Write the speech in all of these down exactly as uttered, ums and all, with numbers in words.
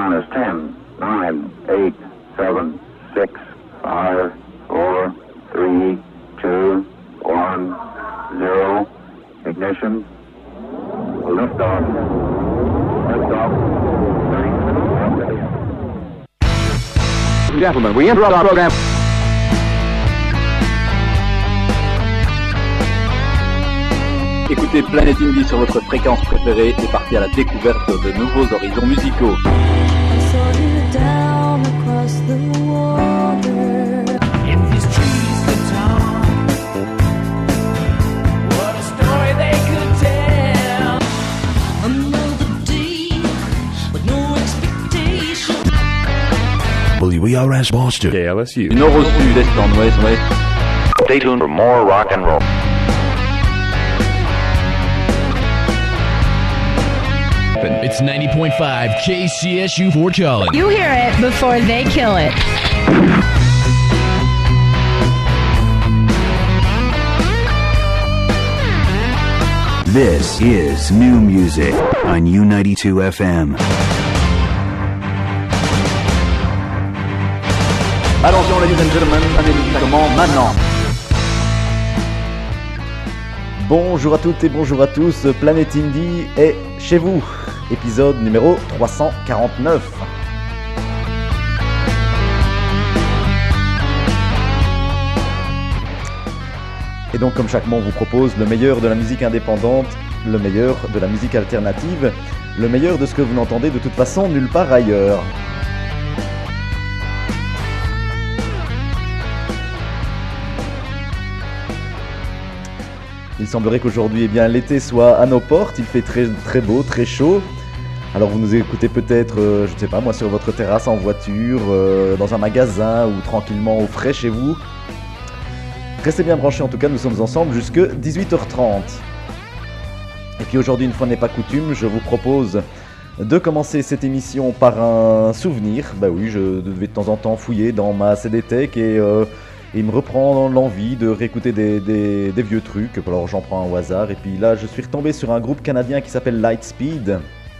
minus ten, nine, eight, seven, six, five, four, three, two, one, zero. Ignition. Liftoff. Liftoff. Gentlemen, we interrupt our program. Écoutez Planet Indie sur votre fréquence préférée et partez à la découverte de nouveaux horizons musicaux. W R S Boston. K L S U. Du nord au sud, est en ouest, ouest. Stay tuned for more rock and roll. It's ninety point five K C S U Fort Collins. You hear it before they kill it. This is New Music on U ninety-two F M. Attention, ladies and gentlemen, un médicament maintenant. Bonjour à toutes et bonjour à tous, Planet Indie est chez vous, épisode numéro trois cent quarante-neuf. Et donc comme chaque mois on vous propose le meilleur de la musique indépendante, le meilleur de la musique alternative, le meilleur de ce que vous n'entendez de toute façon nulle part ailleurs. Il semblerait qu'aujourd'hui, eh bien, l'été soit à nos portes, il fait très, très beau, très chaud. Alors vous nous écoutez peut-être, euh, je ne sais pas moi, sur votre terrasse, en voiture, euh, dans un magasin ou tranquillement au frais chez vous. Restez bien branchés, en tout cas, nous sommes ensemble jusque dix-huit heures trente. Et puis aujourd'hui, une fois n'est pas coutume, je vous propose de commencer cette émission par un souvenir. Bah oui, je devais de temps en temps fouiller dans ma C D Tech et... Euh, Et il me reprend l'envie de réécouter des, des, des vieux trucs, alors j'en prends un au hasard. Et puis là, je suis retombé sur un groupe canadien qui s'appelle Lightspeed.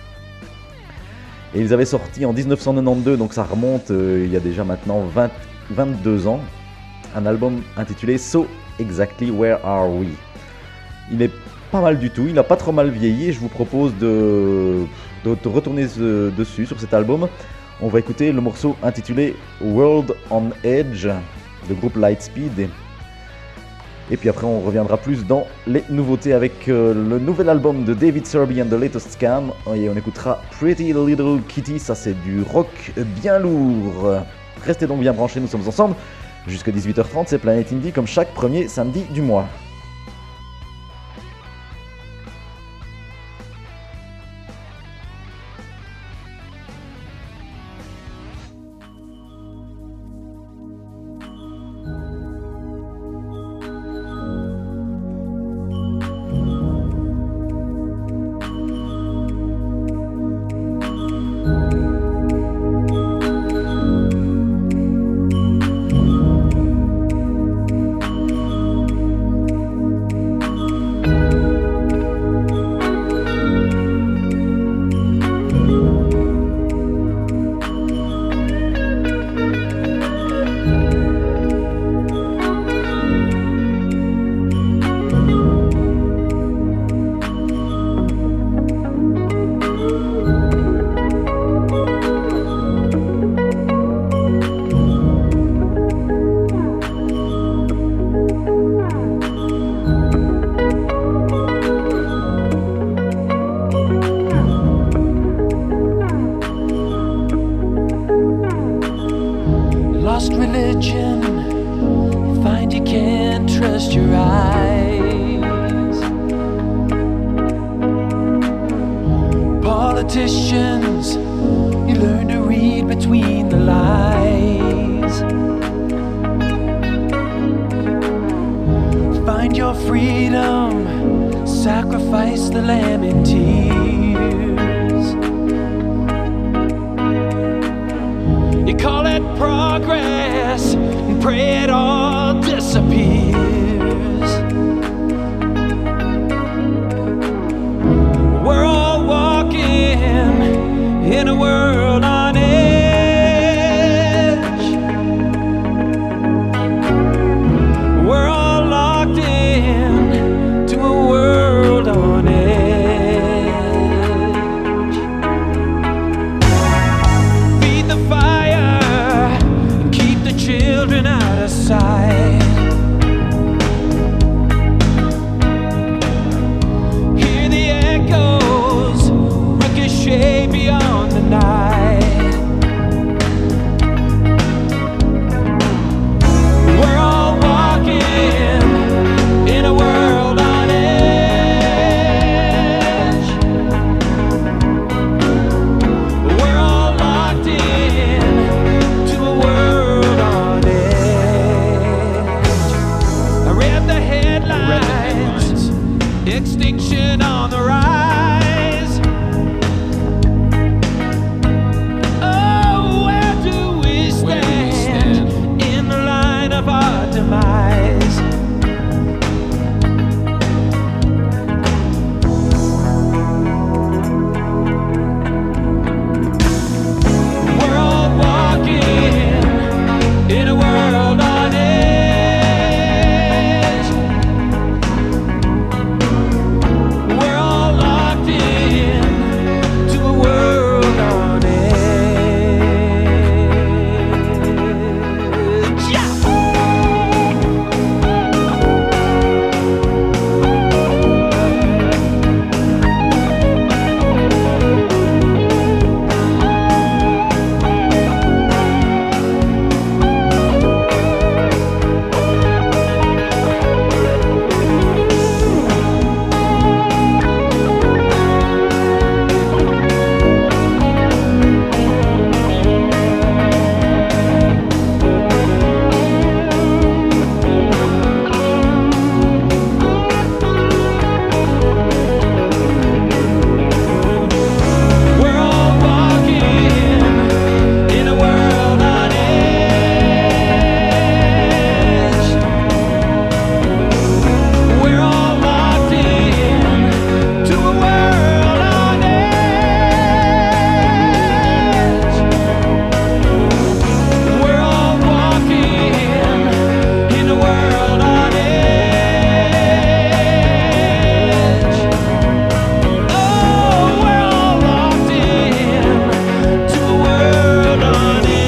Et ils avaient sorti en dix-neuf cent quatre-vingt-douze, donc ça remonte euh, il y a déjà maintenant vingt, vingt-deux ans, un album intitulé So Exactly Where Are We. Il est pas mal du tout, il n'a pas trop mal vieilli et je vous propose de, de, de retourner ce, dessus, sur cet album. On va écouter le morceau intitulé World on Edge, de groupe Lightspeed. Et puis après on reviendra plus dans les nouveautés avec euh, le nouvel album de David Serby and the Latest Scam, et on écoutera Pretty Little Kitty, ça c'est du rock bien lourd. Restez donc bien branchés, nous sommes ensemble jusqu'à dix-huit heures trente, c'est Planet Indie comme chaque premier samedi du mois. In a world on beyond the night. We're all walking in a world on edge. We're all locked in to a world on edge. I read the headlines, extinction on the rise. Oh, where do we stand in the line of our demise? We're all walking in a world on edge. We're all locked in to a world on edge. Yeah! We're all walking in a world on edge. We're all locked in to a world on edge. We're all walking in a world on edge. Oh, we're all locked in to a world on edge.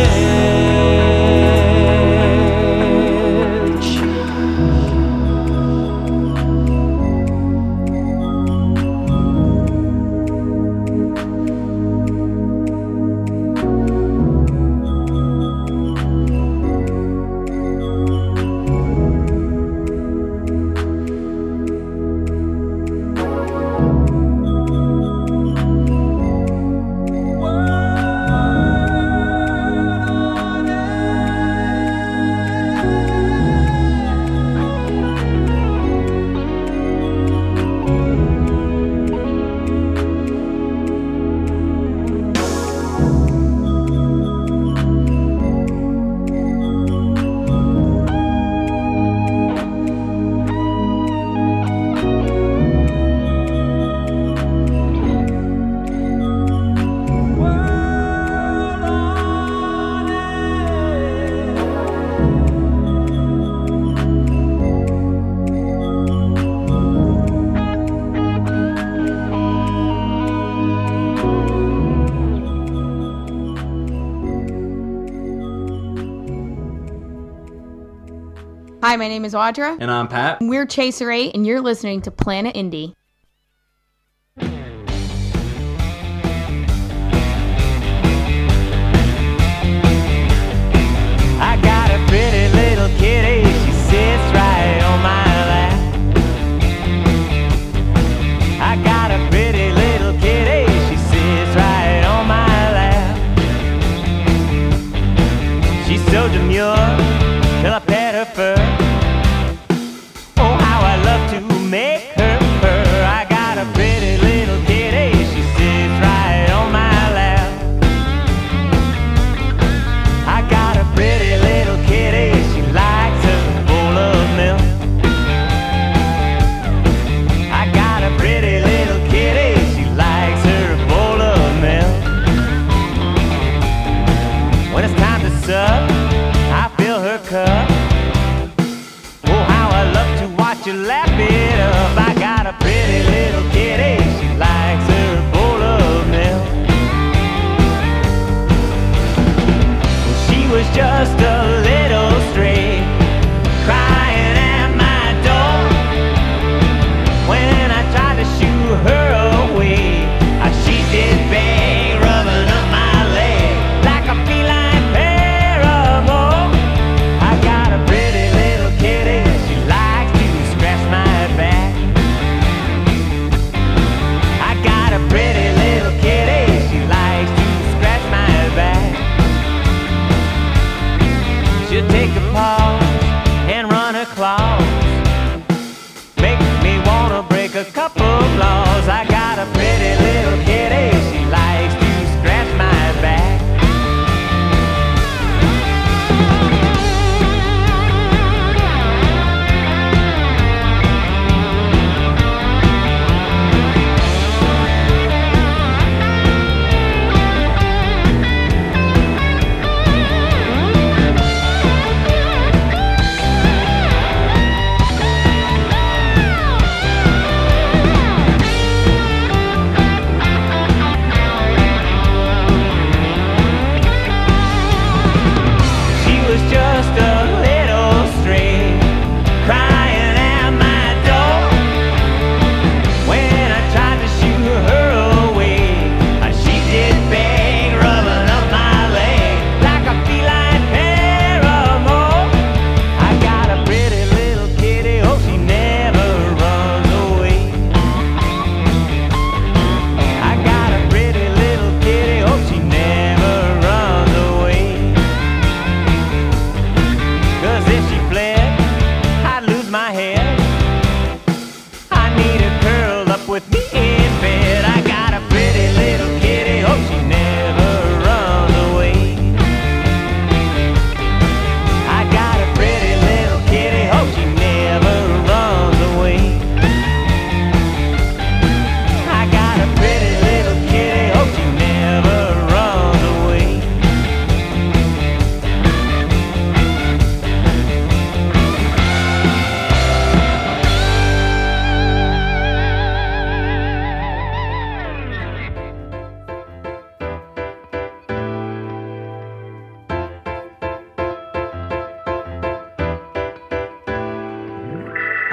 Hi, my name is Audra. And I'm Pat. We're Chaser eight, and you're listening to Planet Indie. I got a pretty little kitty, she sits right on my lap. I got a pretty little kitty, she sits right on my lap. She's so demure till I pet her fur. Oh, how I love to make her purr.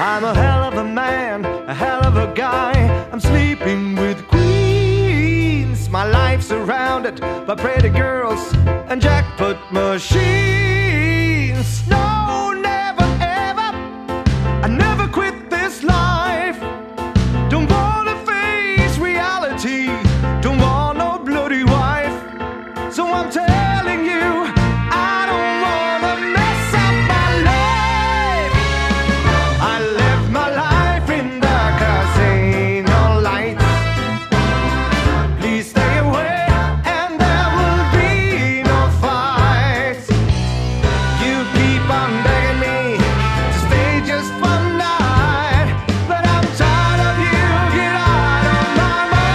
I'm a hell of a man, a hell of a guy. I'm sleeping with queens. My life's surrounded by pretty girls and jackpot machines. No, never ever, I never quit this life. Don't wanna face reality, don't want no bloody wife. So I'm telling you, I don't wanna mess up my life. I live my life in the casino lights. Please stay away and there will be no fights. You keep on begging me to stay just one night, but I'm tired of you, get out of my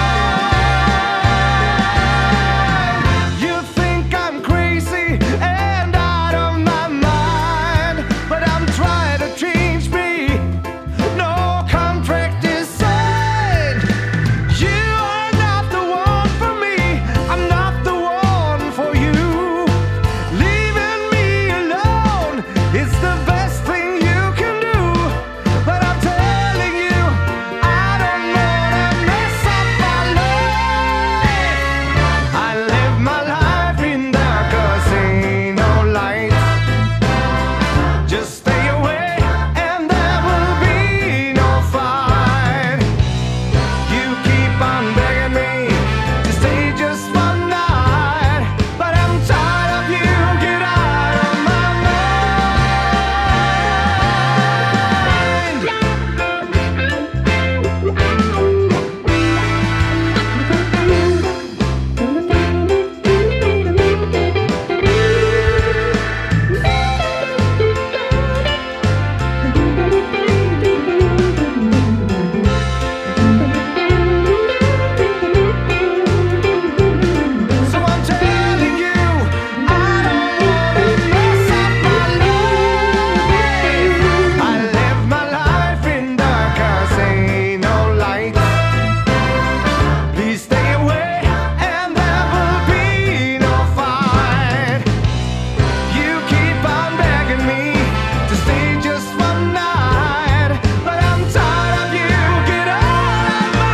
mind. You think I'm crazy and out of my mind, but I'm trying to change me. No contract is signed. You are not the one for me, I'm not the one for you. Leaving me alone is the best thing you can do. But I'm telling you, I don't wanna mess up my life. I live my life in the casino lights. Just stay away and there will be no fight. You keep on begging me to stay just one night, but I'm tired of you, get out of my So I'm telling you, I don't wanna mess up my life. I live my life in the casino lights. Please stay away and there will be no fight. You keep on begging me to stay just one night, but I'm tired of you, get out of my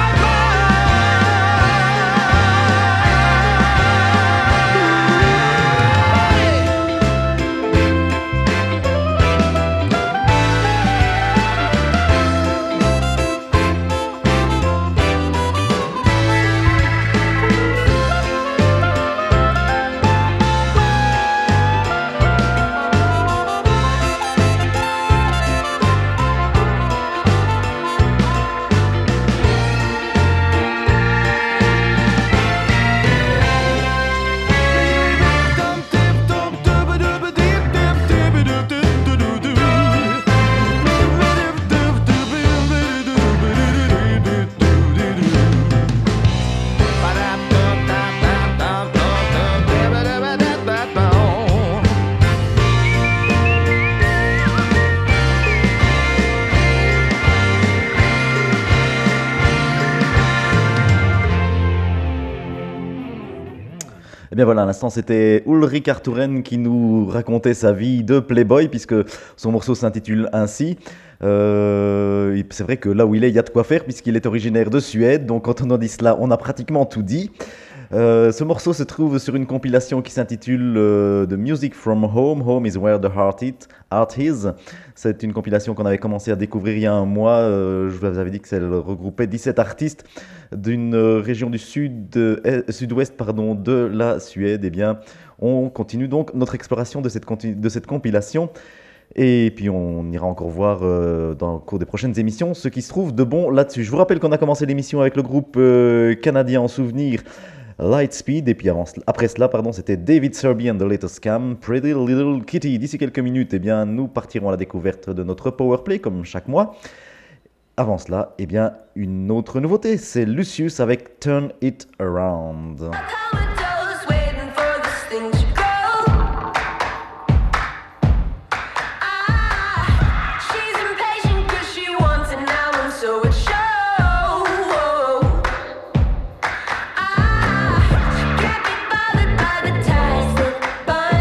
Eh bien voilà, à l'instant c'était Ulrich Arturen qui nous racontait sa vie de playboy, puisque son morceau s'intitule ainsi. Euh, c'est vrai que là où il est, il y a de quoi faire, puisqu'il est originaire de Suède, donc quand on en dit cela, on a pratiquement tout dit. Euh, ce morceau se trouve sur une compilation qui s'intitule euh, The Music from Home, Home is where the heart, it, heart is. C'est une compilation qu'on avait commencé à découvrir il y a un mois. Euh, je vous avais dit que ça regroupait dix-sept artistes d'une région du sud, euh, sud-ouest pardon, de la Suède. Eh bien, on continue donc notre exploration de cette, de cette compilation. Et puis on ira encore voir euh, dans le cours des prochaines émissions ce qui se trouve de bon là-dessus. Je vous rappelle qu'on a commencé l'émission avec le groupe euh, canadien en souvenir Lightspeed, et puis avant, après cela, pardon, c'était David Serby and the Latest Scam, Pretty Little Kitty. D'ici quelques minutes, eh bien, nous partirons à la découverte de notre Powerplay, comme chaque mois. Avant cela, eh bien, une autre nouveauté, c'est Lucius avec Turn It Around.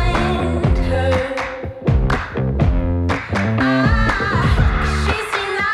She's seen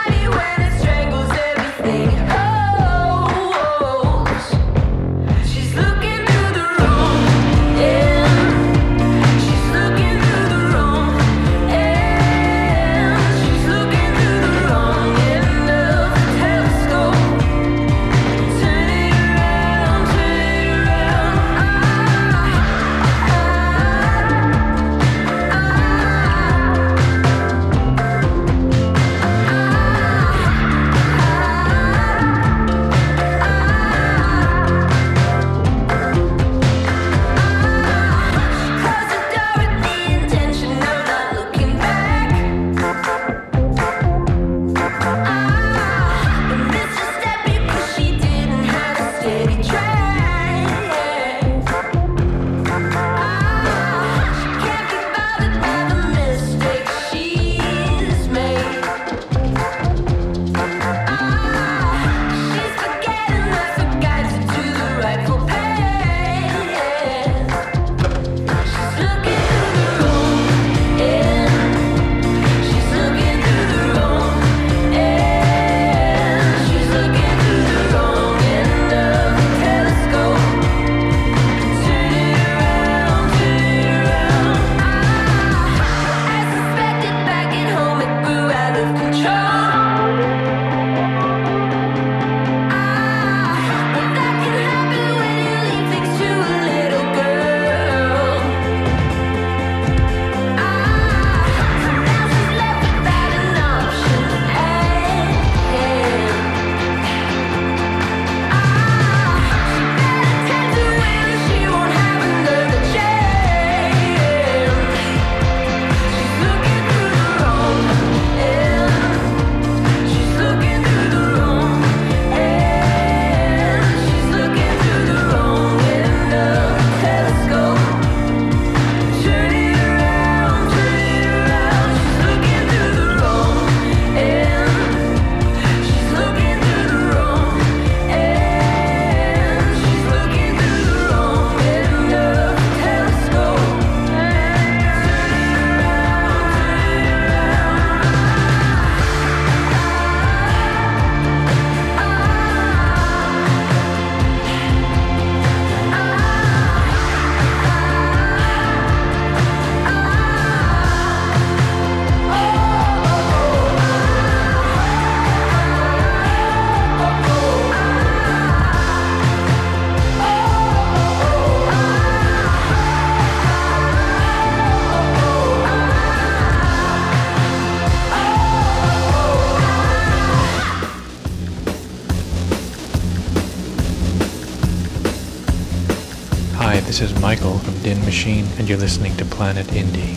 This is Michael from Din Machine, and you're listening to Planet Indie.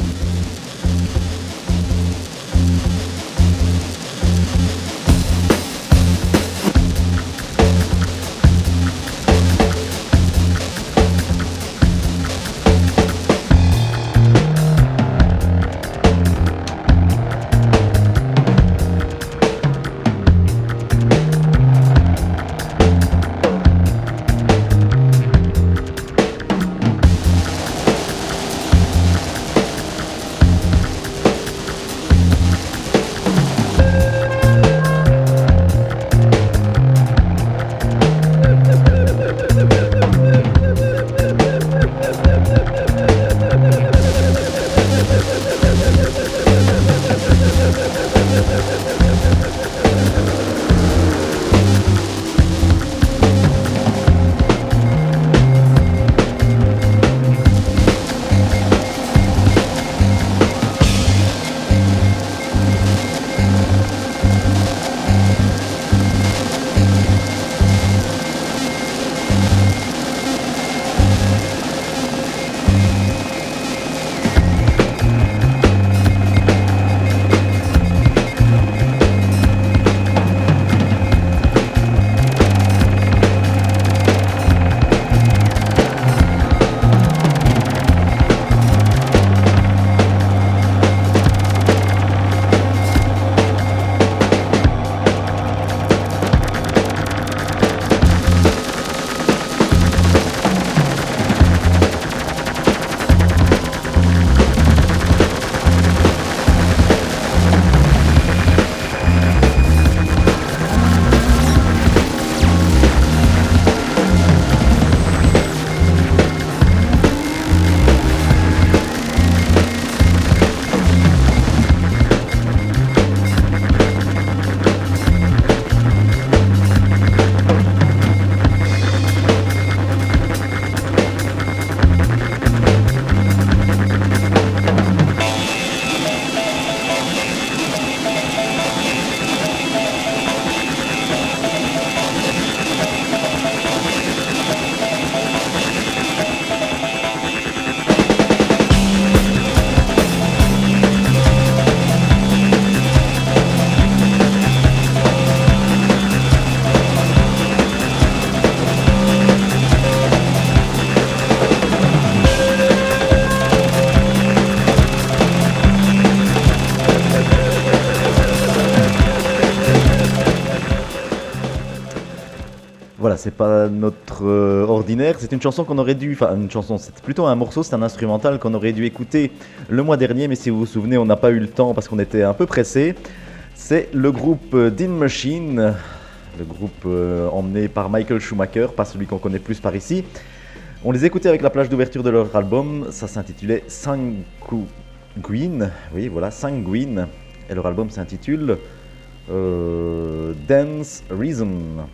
Voilà, c'est pas notre euh, ordinaire, c'est une chanson qu'on aurait dû, enfin une chanson, c'est plutôt un morceau, c'est un instrumental qu'on aurait dû écouter le mois dernier, mais si vous vous souvenez, on n'a pas eu le temps parce qu'on était un peu pressé. C'est le groupe Din Machine, le groupe euh, emmené par Michael Schumacher, pas celui qu'on connaît plus par ici. On les écoutait avec la plage d'ouverture de leur album, ça s'intitulait Sanguine, oui voilà, Sanguine, et leur album s'intitule euh, Dance Reason.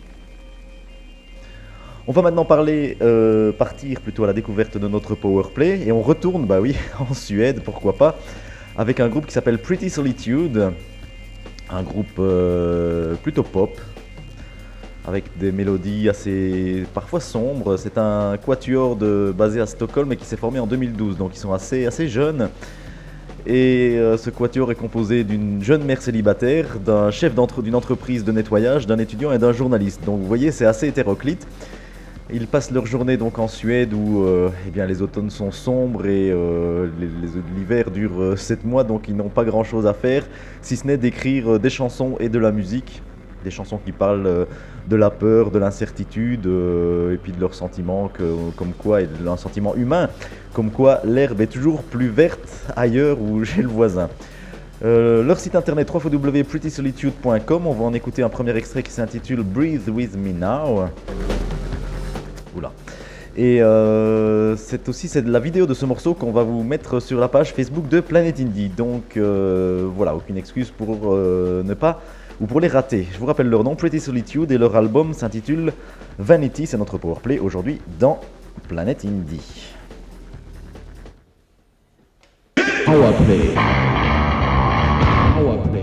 On va maintenant parler, euh, partir plutôt à la découverte de notre powerplay, et on retourne, bah oui, en Suède, pourquoi pas, avec un groupe qui s'appelle Pretty Solitude, un groupe euh, plutôt pop, avec des mélodies assez parfois sombres. C'est un quatuor de, basé à Stockholm et qui s'est formé en deux mille douze, donc ils sont assez, assez jeunes. Et euh, ce quatuor est composé d'une jeune mère célibataire, d'un chef d'entre, d'une entreprise de nettoyage, d'un étudiant et d'un journaliste. Donc vous voyez, c'est assez hétéroclite. Ils passent leur journée donc en Suède où euh, eh bien, les automnes sont sombres et euh, les, les, l'hiver dure euh, sept mois, donc ils n'ont pas grand chose à faire, si ce n'est d'écrire euh, des chansons et de la musique. Des chansons qui parlent euh, de la peur, de l'incertitude euh, et puis de leurs sentiments, que, comme quoi, et de leurs sentiments humains, comme quoi l'herbe est toujours plus verte ailleurs ou chez le voisin. Euh, leur site internet w w w point pretty solitude point com, on va en écouter un premier extrait qui s'intitule Breathe With Me Now. Oula. Et euh, c'est aussi c'est de la vidéo de ce morceau qu'on va vous mettre sur la page Facebook de Planet Indie. Donc euh, voilà, aucune excuse pour euh, ne pas, ou pour les rater. Je vous rappelle leur nom, Pretty Solitude, et leur album s'intitule Vanity. C'est notre powerplay aujourd'hui dans Planet Indie. Powerplay. Powerplay.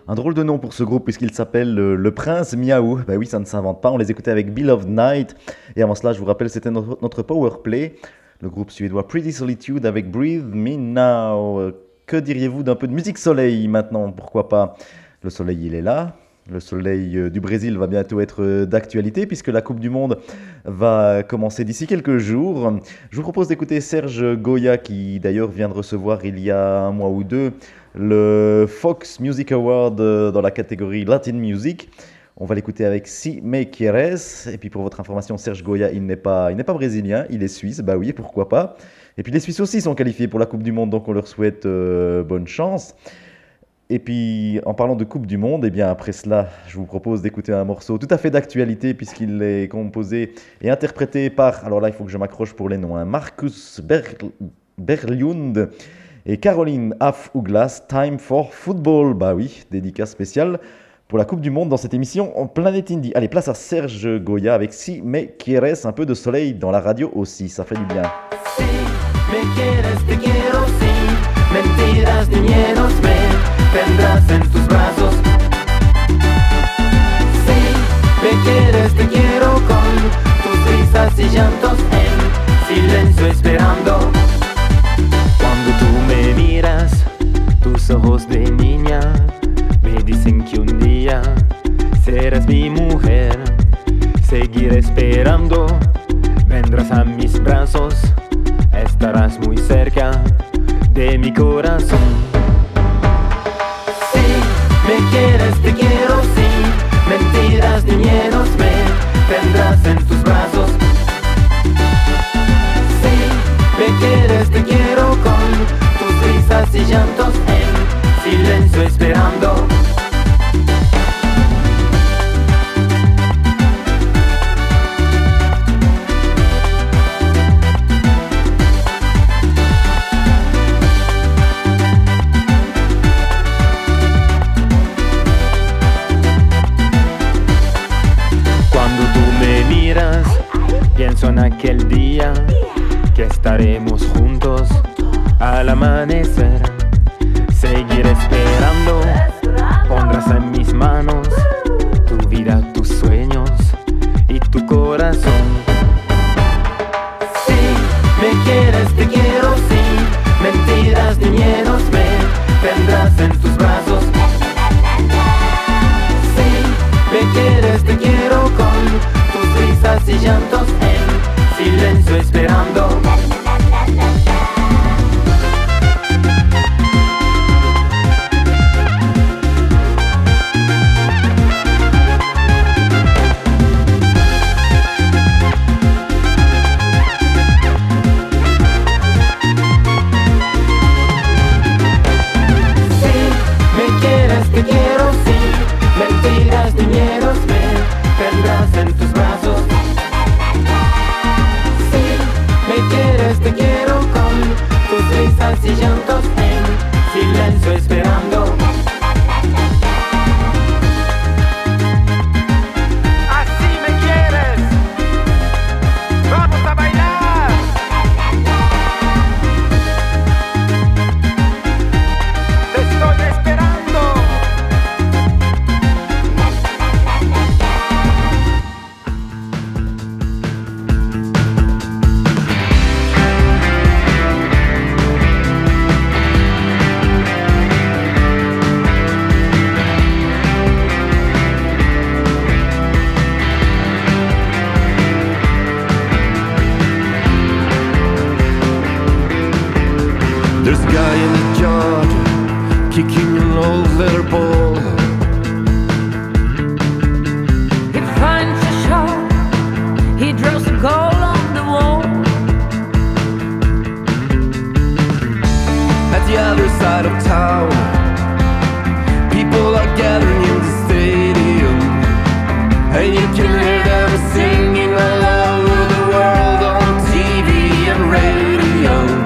Un drôle de nom pour ce groupe puisqu'il s'appelle euh, Le Prince Miaou. Bah oui, ça ne s'invente pas. On les écoutait avec Beloved Night. Et avant cela, je vous rappelle, c'était notre, notre power play. Le groupe suédois Pretty Solitude avec Breathe Me Now. Euh, que diriez-vous d'un peu de musique soleil maintenant? Pourquoi pas? Le soleil, il est là. Le soleil euh, du Brésil va bientôt être euh, d'actualité puisque la Coupe du Monde va commencer d'ici quelques jours. Je vous propose d'écouter Serge Goya qui d'ailleurs vient de recevoir il y a un mois ou deux le Fox Music Award euh, dans la catégorie Latin Music. On va l'écouter avec Si Me Quieres. Et puis pour votre information, Serge Goya, il n'est pas, il n'est pas brésilien, il est suisse. Bah oui, pourquoi pas. Et puis les Suisses aussi sont qualifiés pour la Coupe du Monde, donc on leur souhaite euh, bonne chance. Et puis, en parlant de Coupe du Monde, eh bien après cela, je vous propose d'écouter un morceau tout à fait d'actualité puisqu'il est composé et interprété par, alors là, il faut que je m'accroche pour les noms, hein, Marcus Ber- Berglund et Caroline Af Uglas, Time for Football. Bah oui, dédicace spéciale pour la Coupe du Monde dans cette émission en Planet Indie. Allez, place à Serge Goya avec Si Me Quieres, un peu de soleil dans la radio aussi, ça fait du bien. Si me quieres, te quiero, si mentiras ni miedos me tendrás en tus brazos. Si me quieres, te quiero con tus risas y llantos en silencio esperando. Cuando tú me miras, tus ojos de niña me dicen que un día serás mi mujer. Seguiré esperando, vendrás a mis brazos, estarás muy cerca de mi corazón. Si me quieres, te quiero, si mentiras ni miedos me tendrás en tus brazos. Si me quieres, te quiero con tus risas y llantos en silencio esperando. Pienso en aquel día que estaremos juntos al amanecer. Seguiré esperando, pondrás en mis manos tu vida, tus sueños y tu corazón. Si me quieres, te quiero, si mentiras ni miedos me tendrás en tus brazos. Si me quieres, te quiero con tus risas y llantos en silencio esperando. Si me quieres, te quiero, si mentiras ni miedos me tendrás en tus brazos. Si me quieres, te quiero con tus risas y llantos en silencio esperando. Así me quieres, vamos a bailar. Te estoy esperando. There's a guy in the yard kicking an old leather ball. He finds a shot, he draws a goal on the wall. At the other side of town, people are gathering in the stadium, and you can hear them singing all over the world on T V and radio.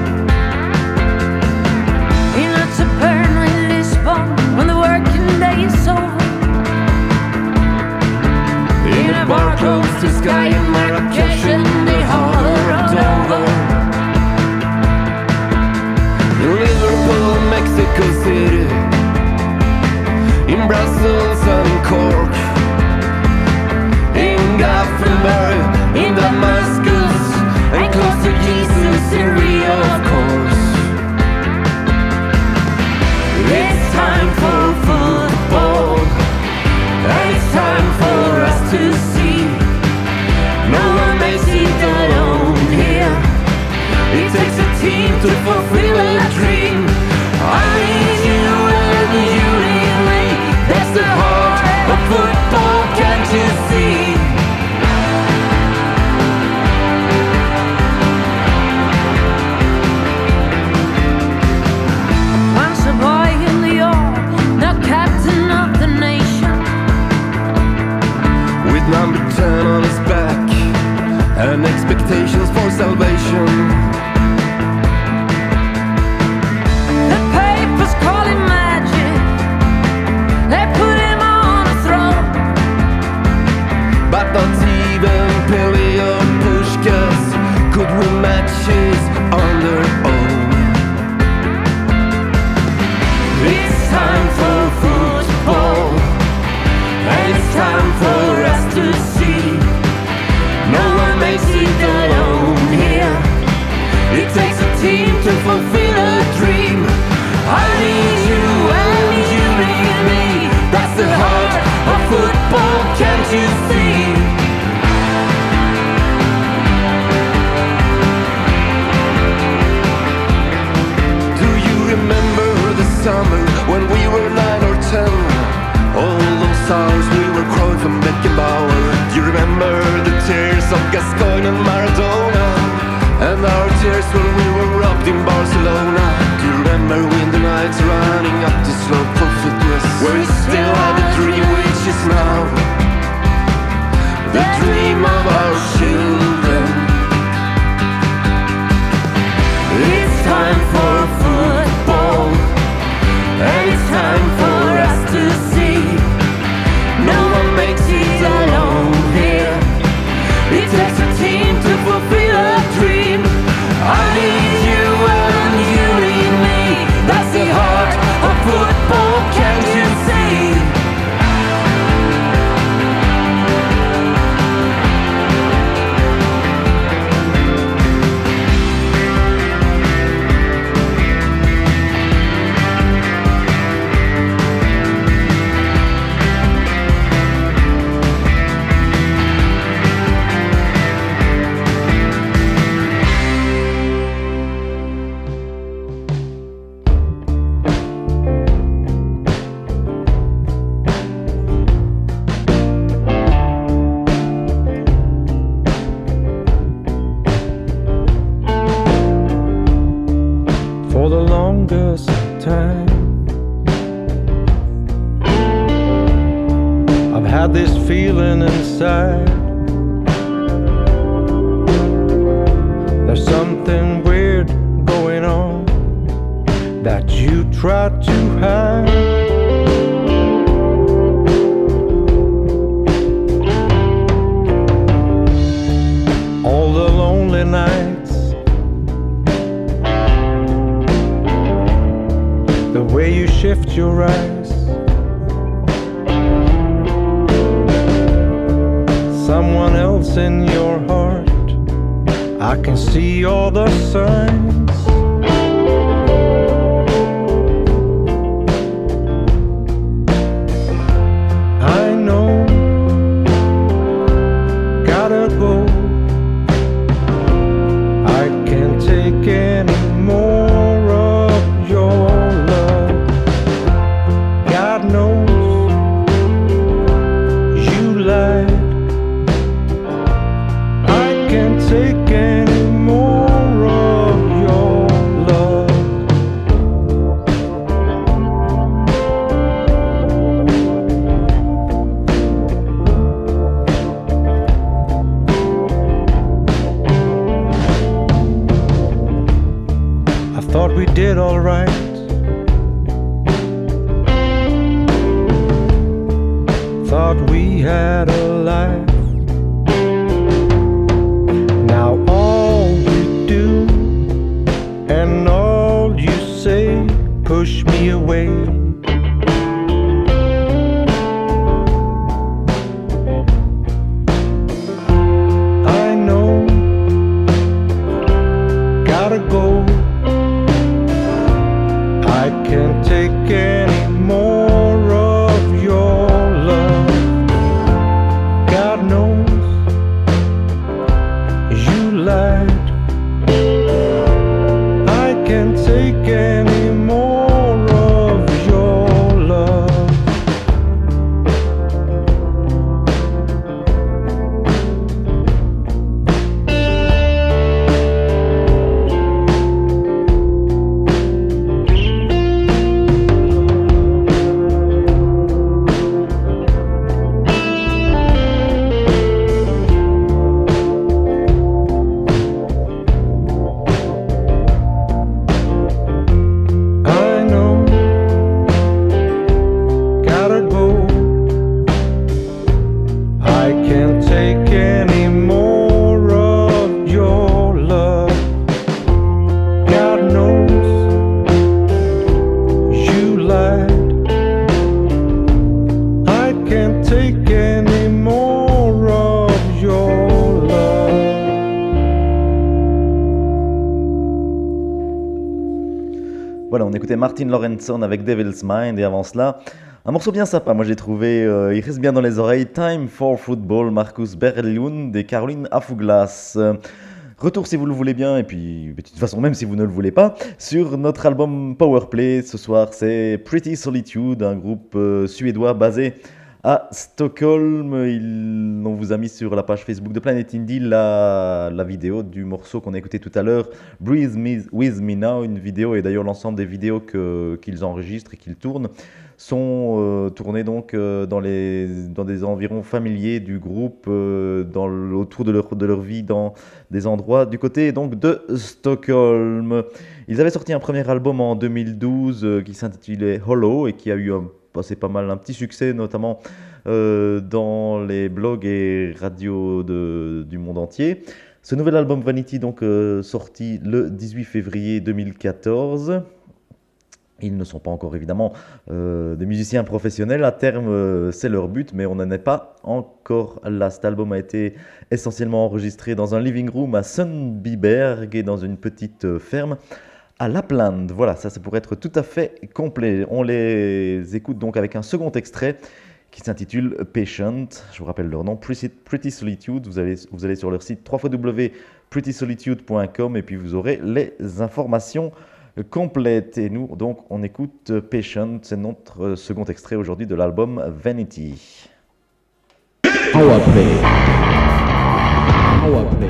He lights a burn in Lisbon when the working day is over. In a bar close to Sky in Marrakesh in the heart of Dover. In Liverpool, Mexico City, football, can't you see? Once a boy in the yard, now captain of the nation. With number ten on his back and expectations for salvation. The papers call him magic. They put him on a throne. But not even Pele or Pushkas could win matches on their own. It's time for football, and it's time for us to see. No one makes it alone here. It takes a team to fulfill a dream. I need you and you need me. That's the heart of football, can't you see? Do you remember the summer when we were nine or ten? All those hours we were crawling from Beckenbauer. Do you remember the tears of Gascoigne and Maradona? And our tears when we were robbed in Barcelona. Do you remember winter nights running up the slope for fitness? Where we still have a dream which is now the dream of our children. It's time for football, and it's time for us to see. No one makes it alone here. It takes a team to fulfill a dream. I need you and you need me. That's the heart of football, can't you see? For the longest time I've had this feeling inside. There's something weird going on that you try to hide. All the lonely nights, the way you shift your eyes, someone else in your heart, I can see all the signs. I know, gotta go. I can't take any more of your love. God knows you lied. I can't take any more of your love. I thought we did all right. Thought we had a life. Now all you do and all you say push me away. I know, gotta go. I can't take any more of your love. God take any more of your love. Voilà, on écoutait Martin Lorentzon avec Devil's Mind et avant cela, un morceau bien sympa, moi j'ai trouvé, euh, il reste bien dans les oreilles, Time for Football, Marcus Berglund et Caroline Afuglas. Euh, Retour si vous le voulez bien, et puis de toute façon même si vous ne le voulez pas, sur notre album Powerplay. Ce soir c'est Pretty Solitude, un groupe euh, suédois basé à Stockholm. Il, on vous a mis sur la page Facebook de Planet Indie la, la vidéo du morceau qu'on a écouté tout à l'heure, Breathe Me, With Me Now, une vidéo, et d'ailleurs l'ensemble des vidéos que, qu'ils enregistrent et qu'ils tournent sont euh, tournés donc euh, dans, les, dans des environs familiers du groupe, euh, dans, autour de leur, de leur vie, dans des endroits du côté donc de Stockholm. Ils avaient sorti un premier album en deux mille douze euh, qui s'intitulait Hollow et qui a eu un, c'est pas mal un petit succès, notamment euh, dans les blogs et radios de, du monde entier. Ce nouvel album Vanity donc euh, sorti le dix-huit février deux mille quatorze. Ils ne sont pas encore évidemment euh, des musiciens professionnels, à terme euh, c'est leur but, mais on n'en est pas encore là. Cet album a été essentiellement enregistré dans un living room à Sundbyberg et dans une petite euh, ferme à Lapland. Voilà, ça c'est pour être tout à fait complet. On les écoute donc avec un second extrait qui s'intitule Patient. Je vous rappelle leur nom, Pretty Solitude. Vous allez, vous allez sur leur site w w w point pretty solitude point com et puis vous aurez les informations complète. Et nous, donc, on écoute Patient, c'est notre second extrait aujourd'hui de l'album Vanity. Powerplay. Powerplay.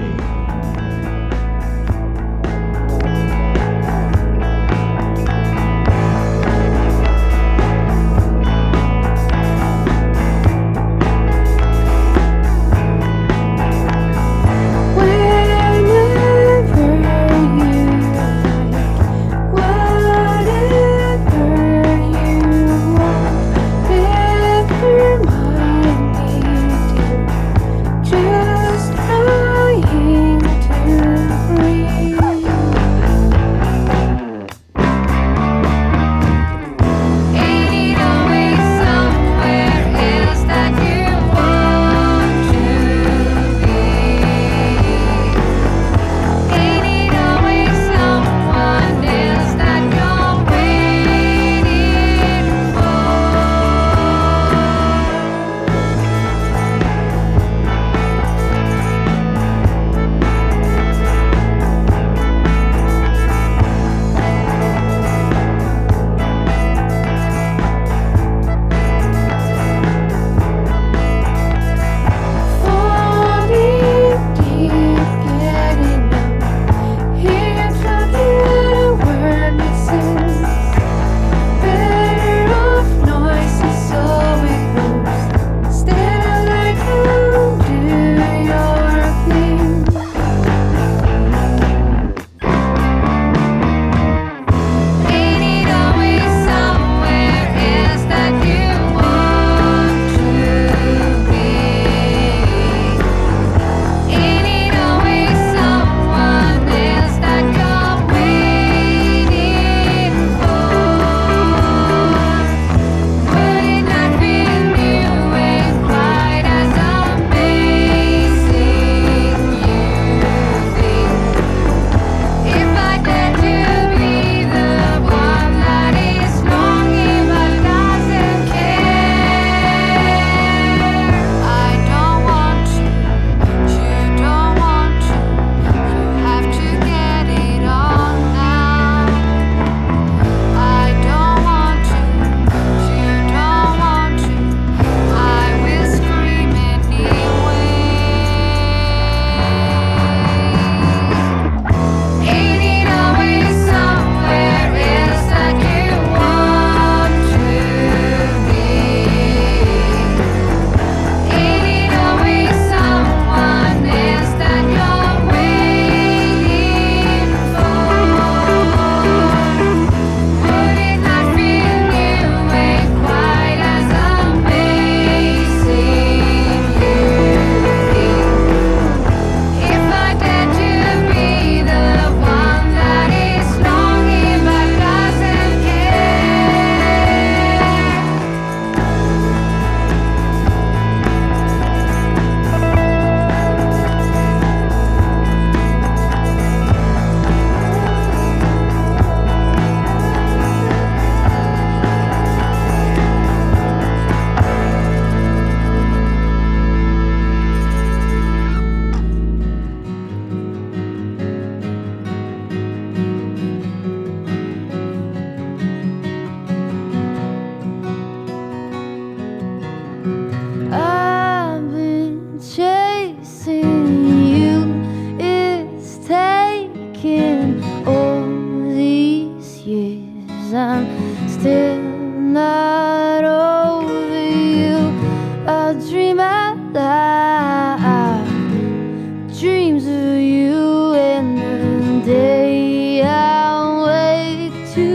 life. Dreams of you and the day I wake to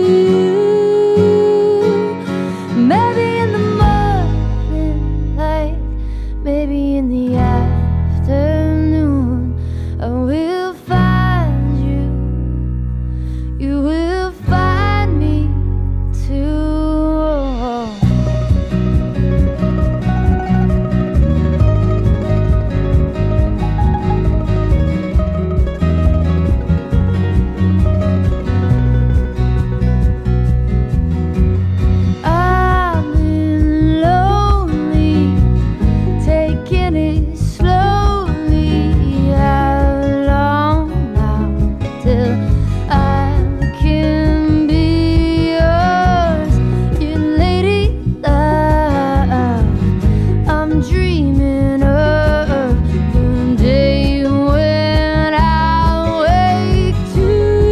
you. Maybe in the morning light, maybe in the afternoon, I will find you. You will find me too. I've been lonely, taking it slowly. How long now till I can be yours, your lady love? I'm dreaming of the day when I wake to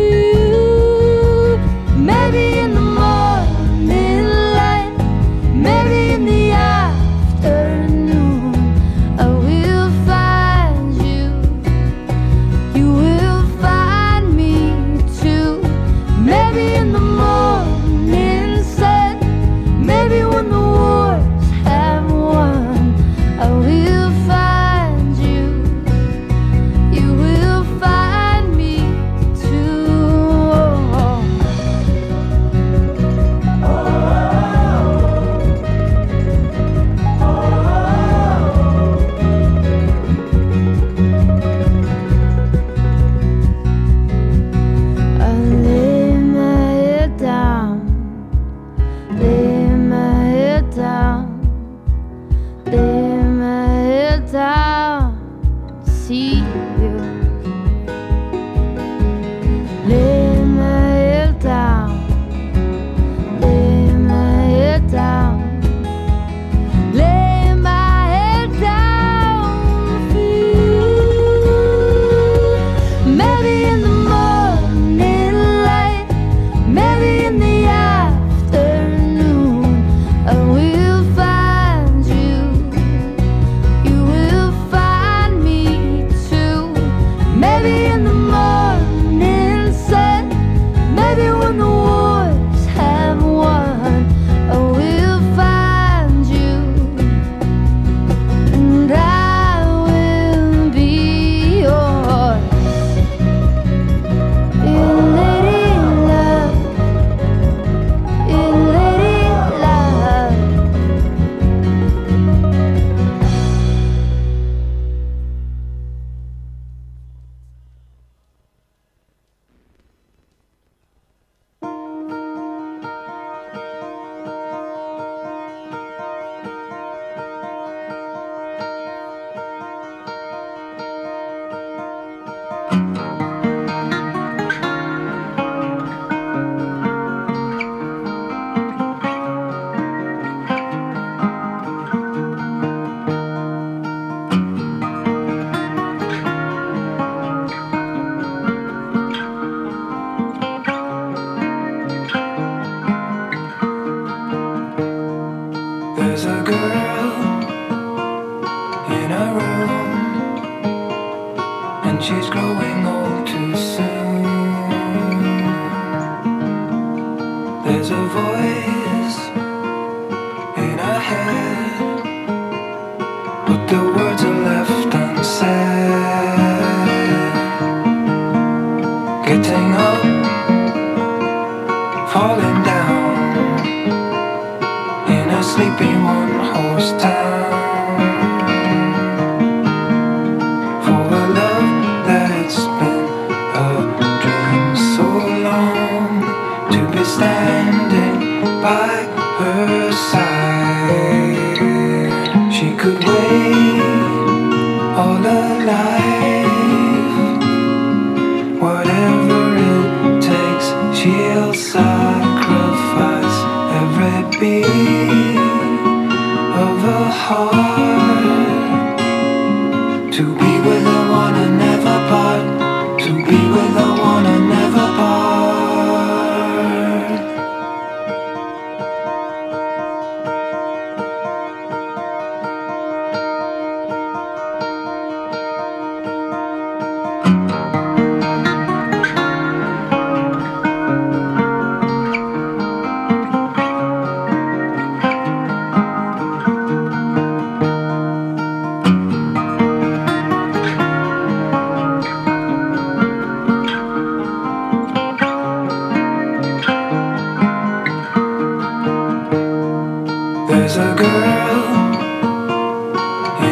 you. Maybe in the morning light, maybe in the afternoon, I will find you. You will find me too. Maybe in the morning sun, maybe when the wars have won, I will find you. You will find me too. I lay my head down, lay my head down, lay my head down, see you. Lay my head down, lay my head down, lay my head down for you. Maybe in the morning light, maybe in the afternoon, I will find you. You will find me too. Maybe in the morning sun, maybe when the wars have won, I will find you. And I will be yours, your lady love, your lady love. There's a girl in a room, and she's growing old too soon. There's a voice in her head, but the words are left unsaid. Getting up, falling down in a sleepy one-horse town, for a love that's been a dream so long, to be standing by her side. She could wait all her life, whatever it takes, she'll sacrifice every beat of her heart, to be with the one and never part, to be with the one and never part.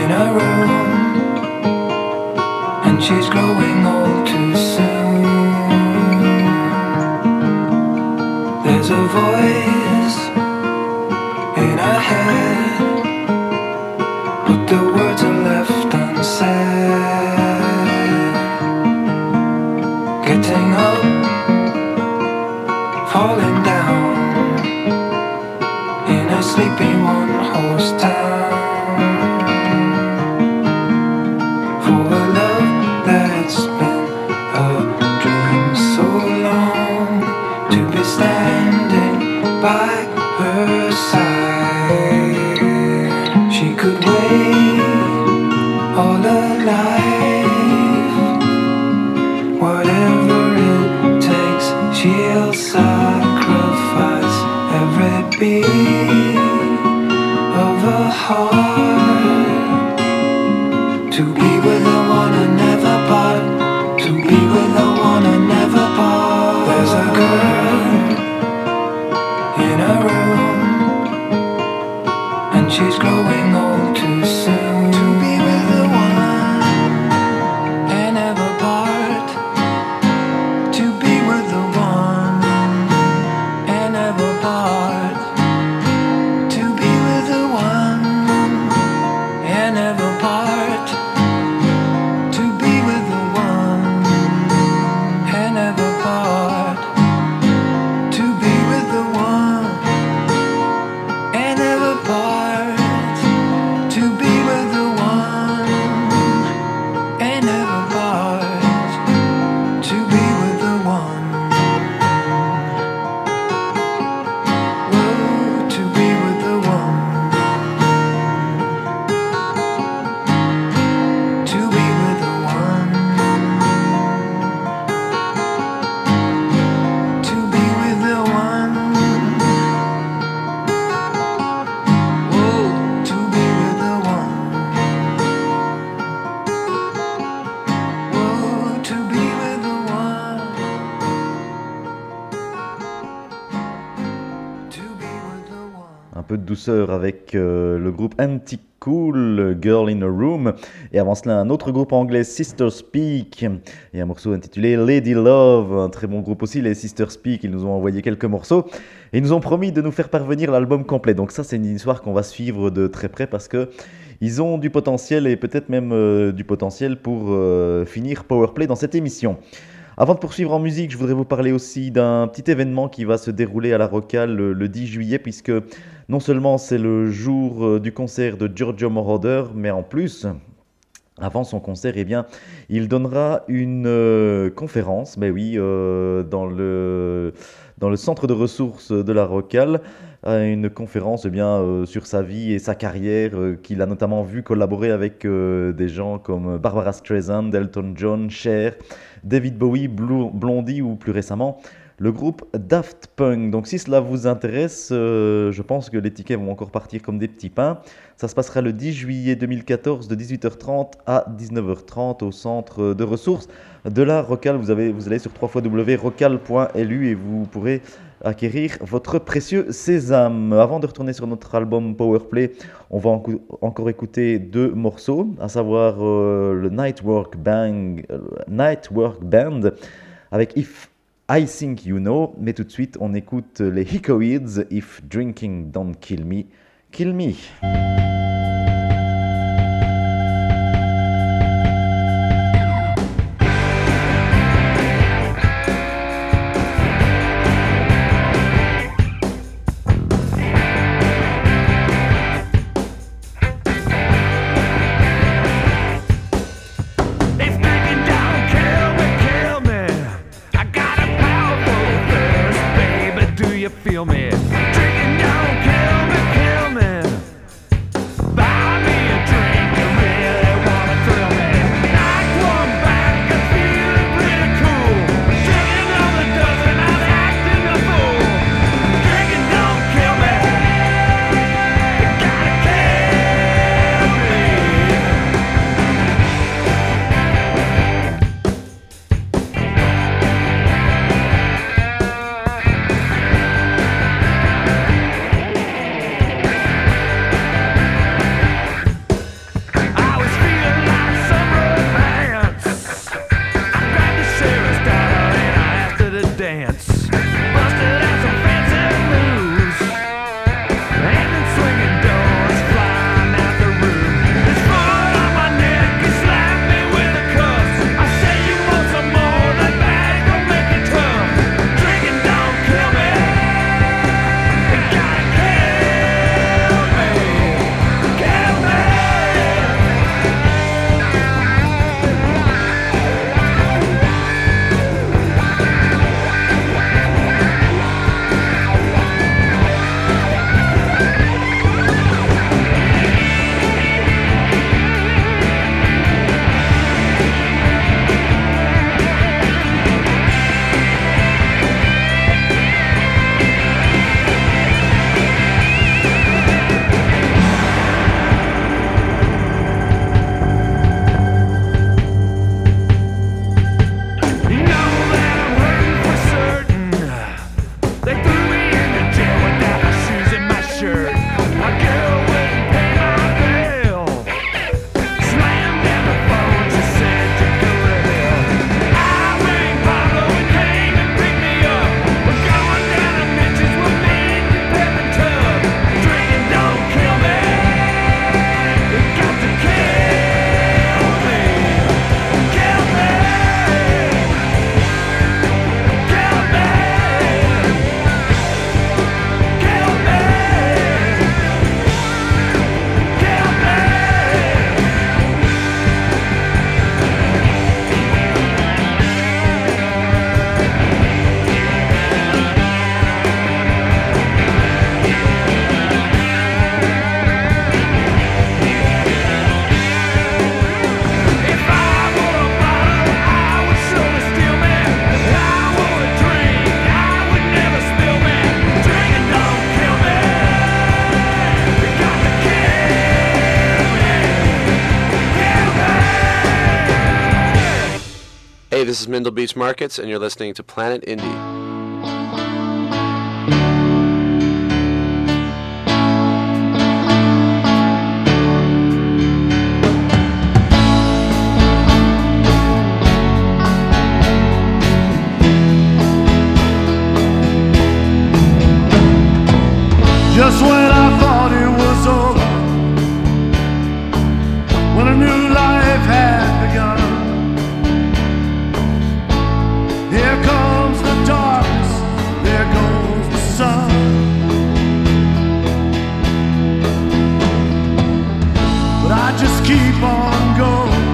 in a room, and she's growing old too soon. There's a voice in her head, but the words are left unsaid. Getting up, falling down in a sleepy one-horse town. For a love that's been a dream so long, to be standing by her side. She could wait all her life, whatever it takes, she'll sacrifice every beat of her heart, to be with the one and never part, to be with the one and never part. There's a girl in a room, and she's growing old too soon, to be with the one and never part, to be with the one and never part, to be with the one and never part, to be with the one and never part, to be with the one and never part, to be with the one and never part, to be with the one. Whoa, to be with the one, to be with the one, to be with the one. Whoa, to be with the one. Whoa, to be with the one. To be with the one. Un peu de douceur avec euh, le groupe Anti-Cool, Girl in a Room. Et avant cela, un autre groupe anglais, Sister Speak. Et un morceau intitulé Lady Love. Un très bon groupe aussi, les Sister Speak. Ils nous ont envoyé quelques morceaux. Et ils nous ont promis de nous faire parvenir l'album complet. Donc ça, c'est une histoire qu'on va suivre de très près parce que ils ont du potentiel et peut-être même euh, du potentiel pour euh, finir Powerplay dans cette émission. Avant de poursuivre en musique, je voudrais vous parler aussi d'un petit événement qui va se dérouler à la Rocale le, le dix juillet, puisque non seulement c'est le jour euh, du concert de Giorgio Moroder, mais en plus, avant son concert, eh bien, il donnera une euh, conférence, mais oui, euh, dans le dans le centre de ressources de la Rocale, euh, une conférence eh bien euh, sur sa vie et sa carrière, euh, qu'il a notamment vu collaborer avec euh, des gens comme Barbara Streisand, Elton John, Cher, David Bowie, Blue, Blondie ou plus récemment le groupe Daft Punk. Donc si cela vous intéresse, euh, je pense que les tickets vont encore partir comme des petits pains. Ça se passera le dix juillet deux mille quatorze de dix-huit heures trente à dix-neuf heures trente au centre de ressources de la Rocale. Vous, avez, vous allez sur w w w point rocale point l u et vous pourrez acquérir votre précieux sésame. Avant de retourner sur notre album Powerplay, on va en- encore écouter deux morceaux, à savoir euh, le Nightwork Bang, euh, Nightwork Band avec If I Think You Know, mais tout de suite on écoute les Hickoids, If Drinking Don't Kill Me, Kill Me. If drinking don't kill me, kill me. I got a powerful thirst, baby. Do you feel me? Drinking don't kill me, kill me. this is Mindle Beach Markets, and you're listening to Planet Indie. Just when I thought it was over, when a new life had begun, here comes the darkness, there goes the sun. But I just keep on going,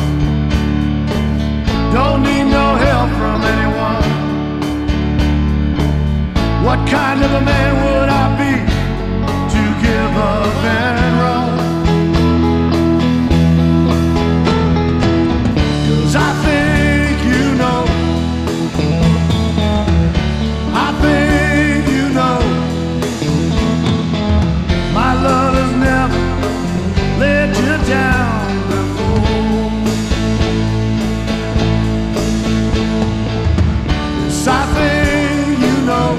don't need no help from anyone. What kind of a man would I be to give up and run? 'Cause I think you know, I think you know, my love has never let you down before. Yes, I think you know,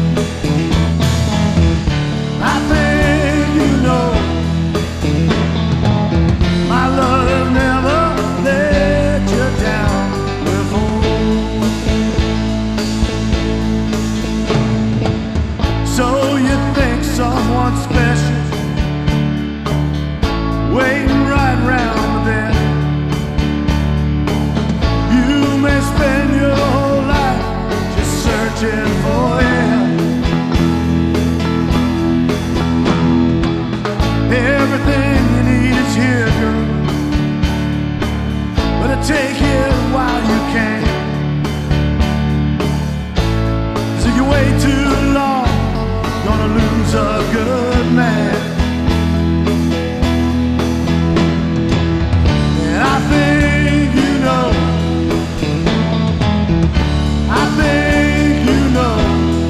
I think you know, my love has never let you down before. So you think someone special waiting right round the bend? You may spend your whole life just searching for him. Everything you need is here, girl, but take it while you can. So you wait too long, gonna lose a good man. And I think you know, I think you know,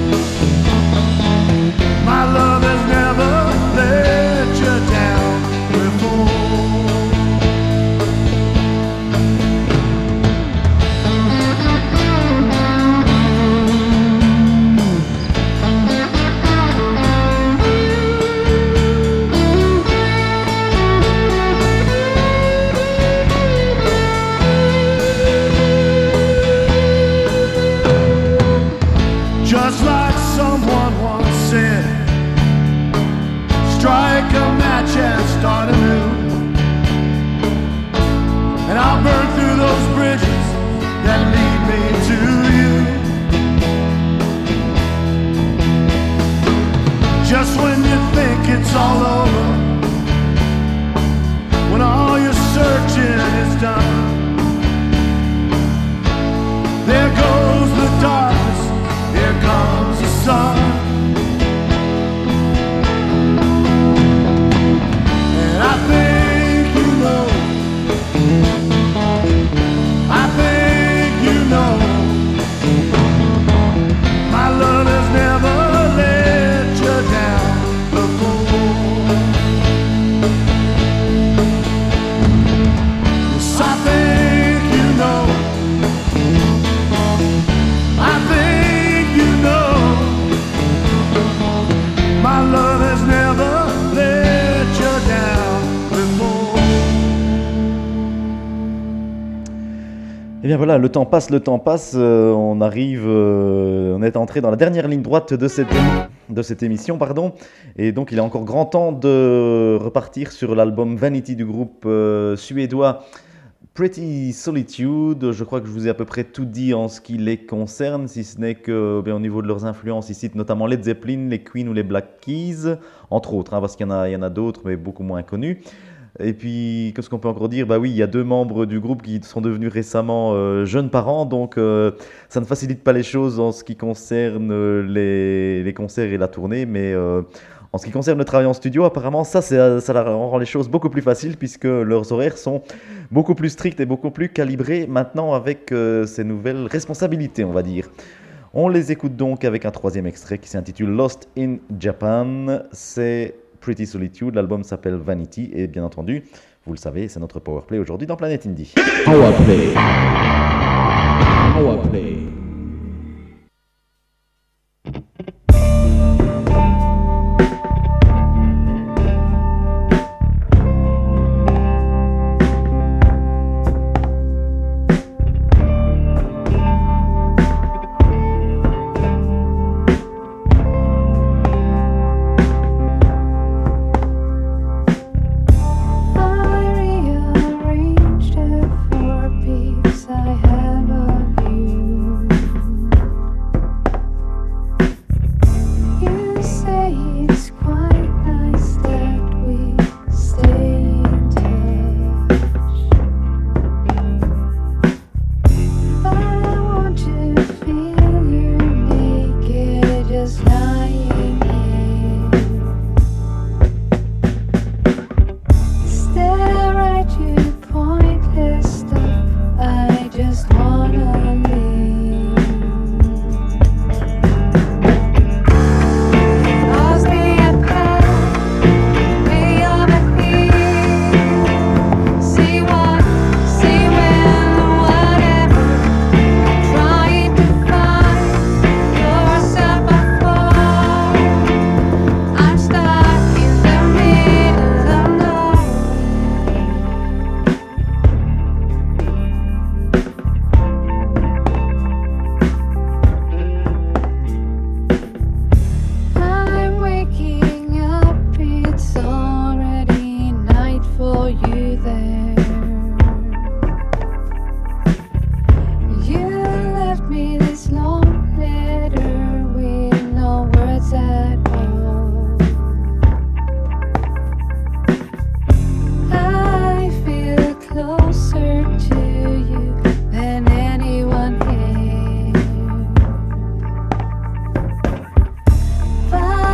my love has never let you down before. Just like someone once said, strike a match and start anew. And I'll burn through those bridges that lead me to you. Just when you think it's all over, when all your searching is done, there goes the darkness, here comes the sun. And I think you know, I think you know, my love has never let you down before. Yes, I think you know, I think you know, my love has never let you down before. Et bien voilà, le temps passe, le temps passe, euh, on arrive, euh, on est entré dans la dernière ligne droite de cette, émi- de cette émission, pardon, et donc il est encore grand temps de repartir sur l'album Vanity du groupe euh, suédois Pretty Solitude. Je crois que je vous ai à peu près tout dit en ce qui les concerne, si ce n'est que bien, au niveau de leurs influences, ils citent notamment Led Zeppelin, les Queen ou les Black Keys, entre autres, hein, parce qu'il y en a, il y en a d'autres, mais beaucoup moins connus. Et puis, qu'est-ce qu'on peut encore dire? Bah oui, il y a deux membres du groupe qui sont devenus récemment euh, jeunes parents, donc euh, ça ne facilite pas les choses en ce qui concerne euh, les, les concerts et la tournée, mais euh, en ce qui concerne le travail en studio, apparemment, ça, c'est, ça rend les choses beaucoup plus faciles puisque leurs horaires sont beaucoup plus stricts et beaucoup plus calibrés maintenant avec euh, ces nouvelles responsabilités, on va dire. On les écoute donc avec un troisième extrait qui s'intitule Lost in Japan. C'est Pretty Solitude, l'album s'appelle Vanity et bien entendu, Vous le savez, c'est notre Powerplay aujourd'hui dans Planète Indie. Powerplay. Powerplay.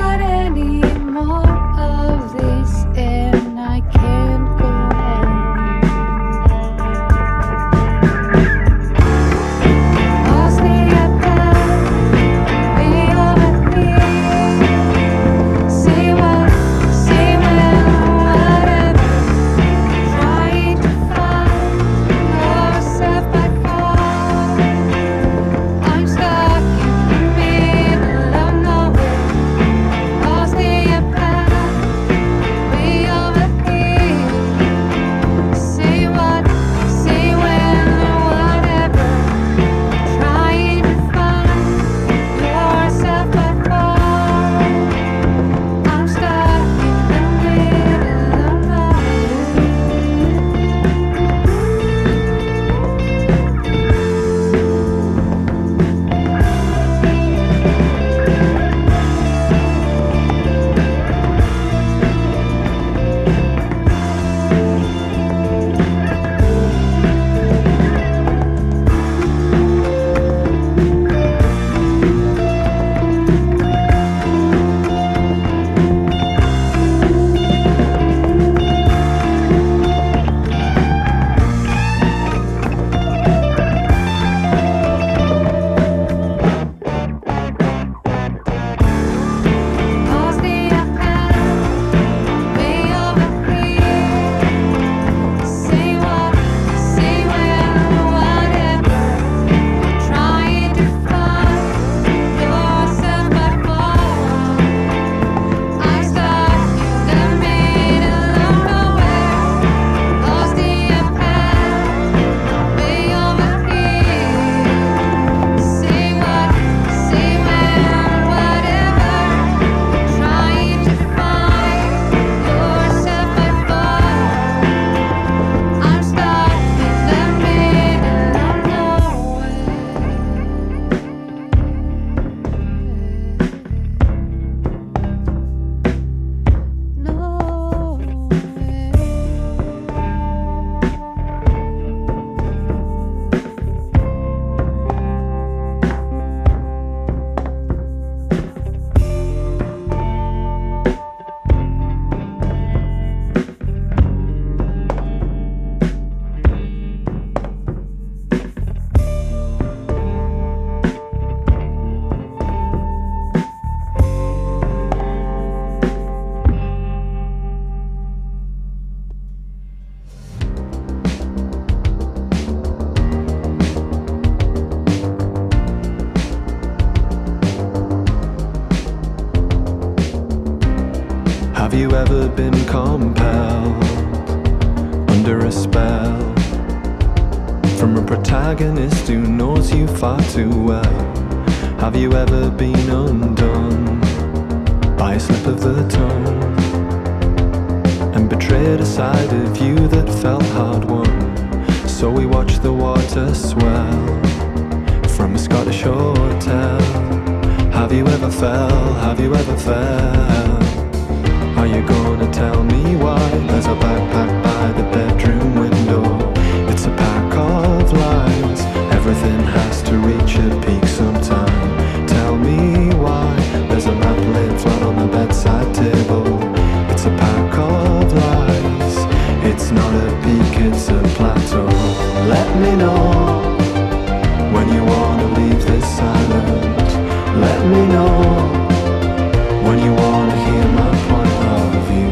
More of this, and I can't go on. ever been compelled under a spell from a protagonist who knows you far too well? Have you ever been undone by a slip of the tongue and betrayed a side of you that felt hard won? So we watched the water swell from a Scottish hotel. Have you ever fell? Have you ever fell? Are you gonna tell me why there's a backpack by the bedroom window? It's a pack of lies. Everything has to reach a peak sometime. Tell me why there's a map laid flat on the bedside table. It's a pack of lies. It's not a peak, it's a plateau. Let me know when you wanna leave this island. Let me know when you wanna hear my point of view.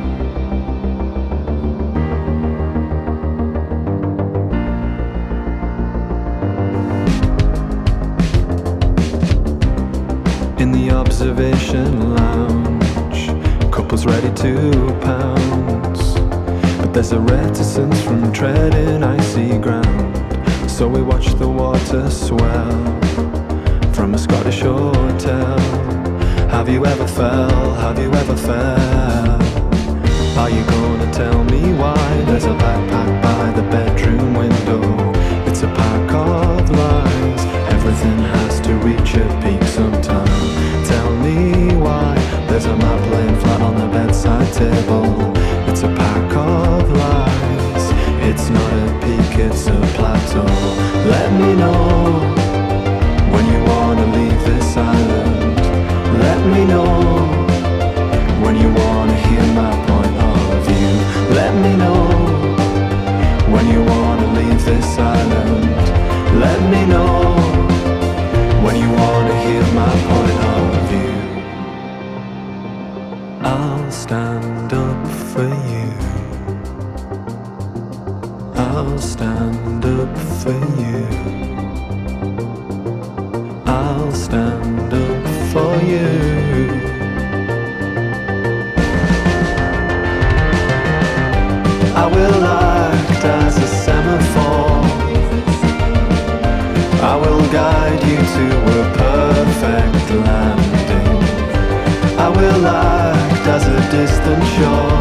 In the observation lounge, couples ready to pounce, but there's a reticence from treading icy ground. So we watch the water swell from a Scottish hotel. Have you ever fell? Have you ever fell? Are you gonna tell me why there's a backpack by the bedroom window? It's a pack of lies. Everything has to reach a peak sometime. Tell me why there's a map laying flat on the bedside table. It's a pack of lies. It's not a peak, it's a plateau. Let me know when you wanna leave this island. Let me know when you wanna hear my point of view. Let me know when you wanna leave this island. Let me know when you wanna hear my point of view. I'll stand up for you. I'll stand up for you. I'll stand up for you. I will act as a semaphore. I will guide you to a perfect landing. I will act as a distant shore.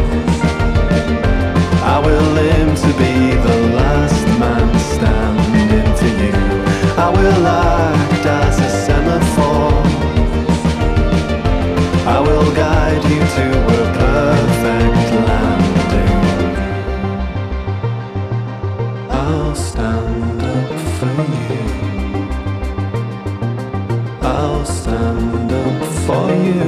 I will aim to be the last man standing for you. I will act as a semaphore. I will guide you to a perfect landing. I'll stand up for you. I'll stand up for you.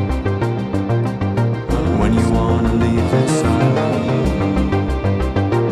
When you wanna leave this island.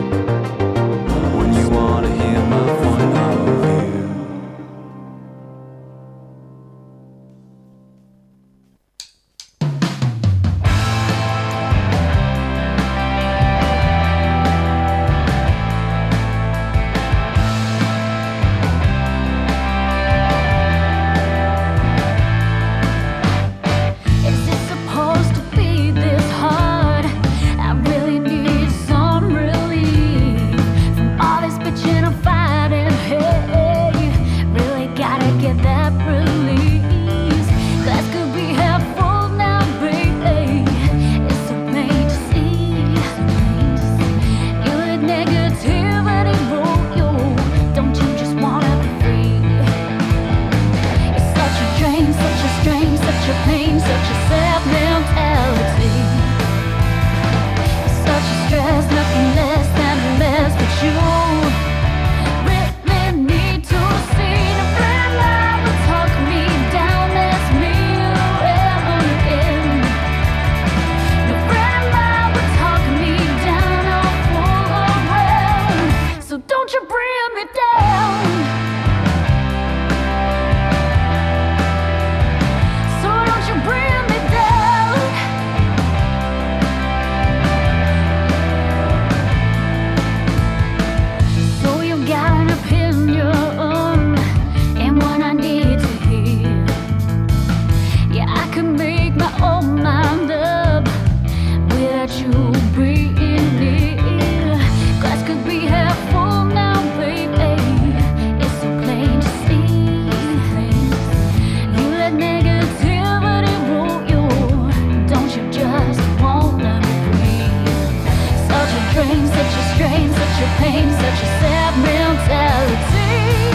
strain, such a pain, such a sad mentality.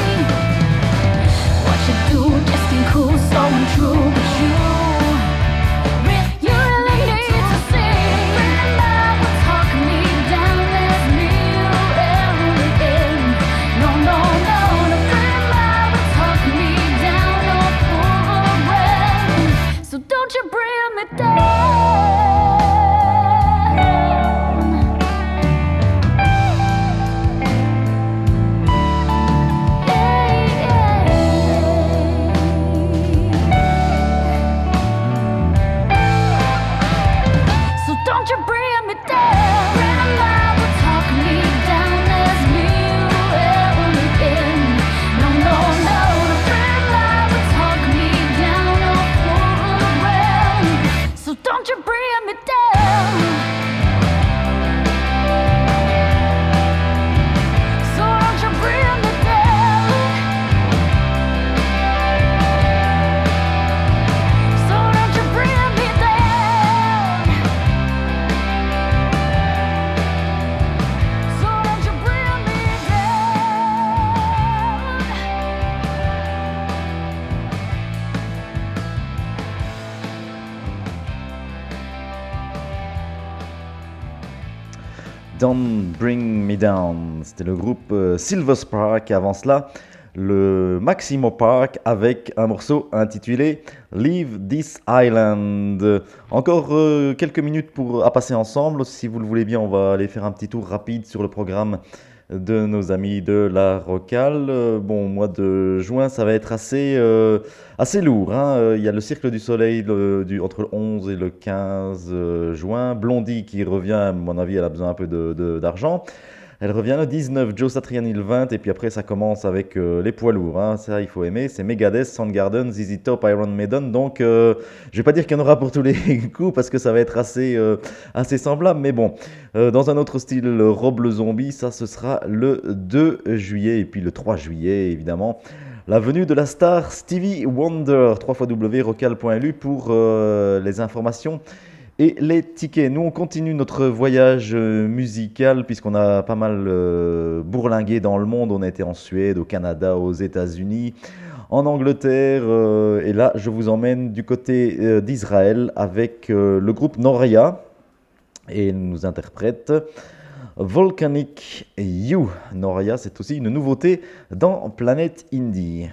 What you do just ain't cool, so untrue, but you, you really need to see. Friend will talk me down, there's me around again. No, no, no, no, friend will talk me down, no pull around. So don't you bring me down. Don't you bring me down. Friend will talk me down, there's me around again. No, no, no, no, friend will talk me down, no pull around. So don't you bring me down. So don't you bring me down. So don't you bring me down. So don't you bring me Don't Bring Me Down, c'était le groupe euh, Silver Spark. Avant cela, le Maximo Park avec un morceau intitulé Leave This Island. Encore euh, quelques minutes pour, à passer ensemble. Si vous le voulez bien, on va aller faire un petit tour rapide sur le programme de nos amis de la Rocale. Euh, bon, mois de juin, ça va être assez, euh, assez lourd. Hein. Euh, Il y a le Cirque du Soleil le, du, entre le onze et le quinze euh, juin. Blondie qui revient, à mon avis, elle a besoin un peu de, de, d'argent. Elle revient le dix-neuf, Joe Satriani le vingt, et puis après ça commence avec euh, les poids lourds, hein. Ça il faut aimer, c'est Megadeth, Soundgarden, Z Z Top, Iron Maiden, donc euh, je vais pas dire qu'il y en aura pour tous les coups parce que ça va être assez, euh, assez semblable, mais bon, euh, dans un autre style, Rob le Zombie, ça ce sera le deux juillet, et puis le trois juillet évidemment, la venue de la star Stevie Wonder, w w w point rocal point l u pour euh, les informations et les tickets. Nous, on continue notre voyage euh, musical puisqu'on a pas mal euh, bourlingué dans le monde. On a été en Suède, au Canada, aux États-Unis, en Angleterre. Euh, et là, je vous emmène du côté euh, d'Israël avec euh, le groupe Noria. Et il nous interprète Volcanic You. Noria, c'est aussi une nouveauté dans Planet Indie.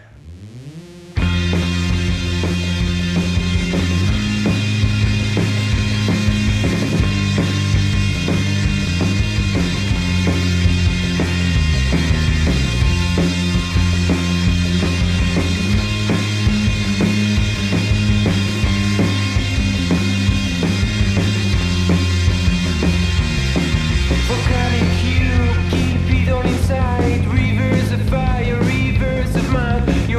Volcanic you, keep it all inside. Rivers of fire, rivers of mud.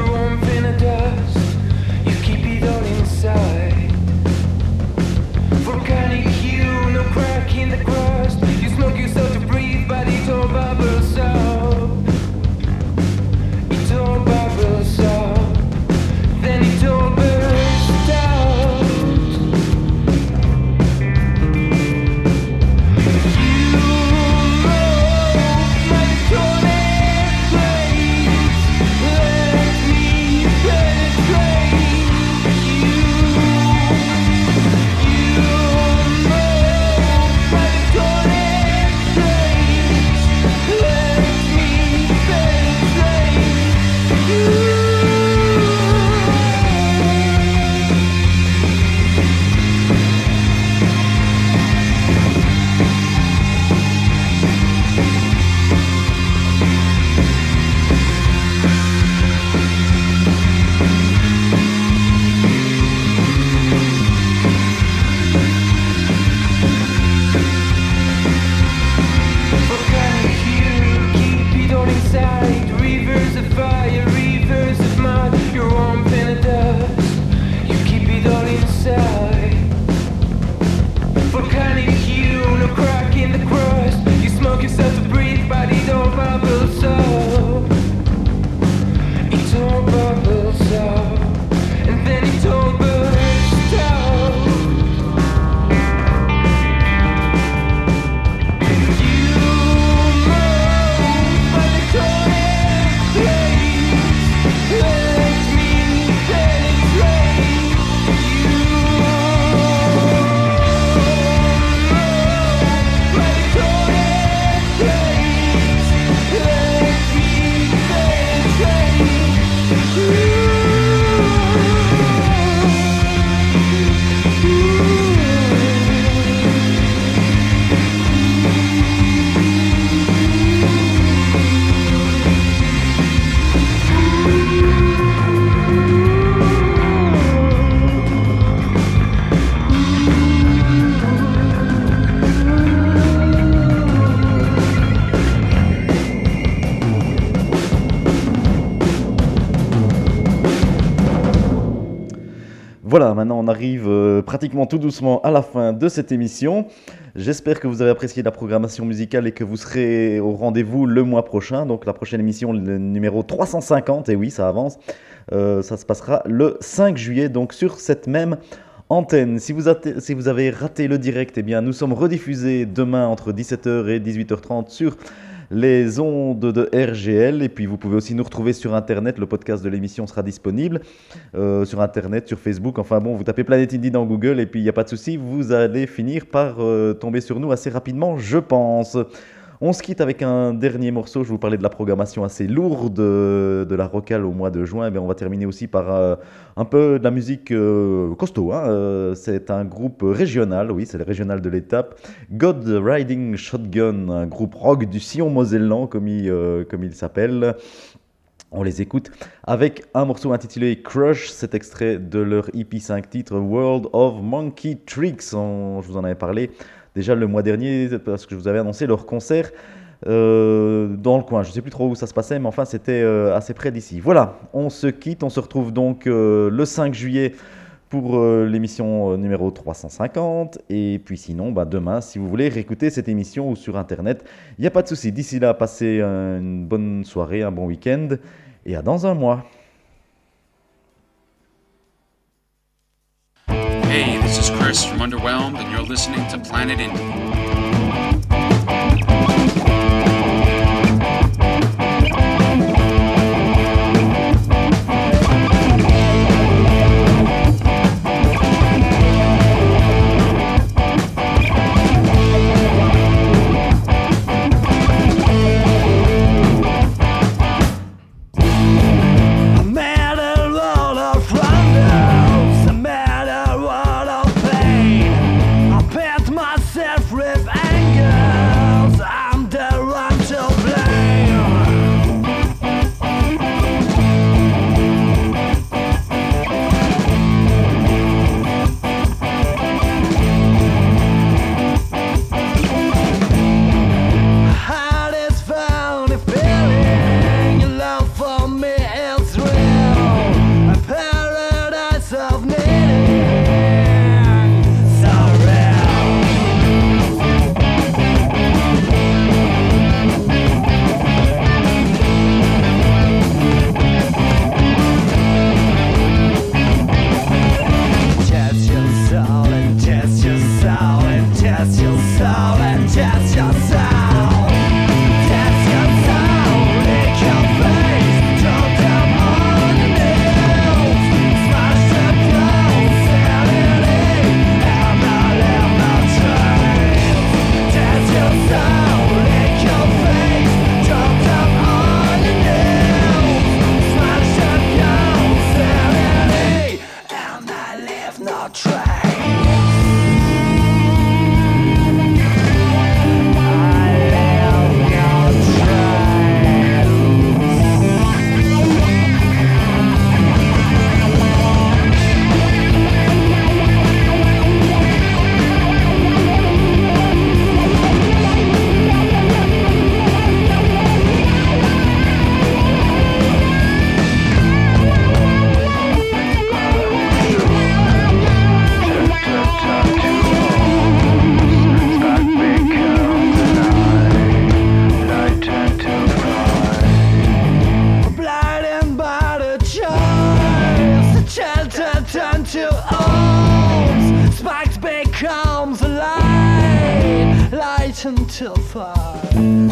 Voilà, maintenant on arrive euh, pratiquement tout doucement à la fin de cette émission. J'espère que vous avez apprécié la programmation musicale et que vous serez au rendez-vous le mois prochain. Donc la prochaine émission, le numéro trois cent cinquante, et oui, ça avance. Euh, ça se passera le cinq juillet, donc sur cette même antenne. Si vous, atte- si vous avez raté le direct, eh bien, nous sommes rediffusés demain entre dix-sept heures et dix-huit heures trente sur les ondes de R G L. Et puis vous pouvez aussi nous retrouver sur Internet. Le podcast de l'émission sera disponible euh, sur Internet, sur Facebook. Enfin bon, vous tapez Planet Indie dans Google et puis il n'y a pas de souci, vous allez finir par euh, tomber sur nous assez rapidement, je pense. On se quitte avec un dernier morceau. Je vous parlais de la programmation assez lourde de, de la Rocale au mois de juin. Eh bien, on va terminer aussi par euh, un peu de la musique euh, costaud. Hein. Euh, c'est un groupe régional, oui, c'est le régional de l'étape. God Riding Shotgun, un groupe rock du sillon mosellan, comme il, euh, comme il s'appelle. On les écoute avec un morceau intitulé Crush, cet extrait de leur E P cinq titres World of Monkey Tricks. On, je vous en avais parlé déjà le mois dernier, parce que je vous avais annoncé leur concert euh, dans le coin. Je ne sais plus trop où ça se passait, mais enfin c'était euh, assez près d'ici. Voilà, on se quitte, on se retrouve donc euh, le cinq juillet pour euh, l'émission euh, numéro trois cent cinquante. Et puis sinon, bah, demain, si vous voulez réécouter cette émission ou sur Internet, il n'y a pas de souci. D'ici là, passez euh, une bonne soirée, un bon week-end, et à dans un mois. Hey, this is Chris from Underwhelmed, and you're listening to Planet Indie. Until five.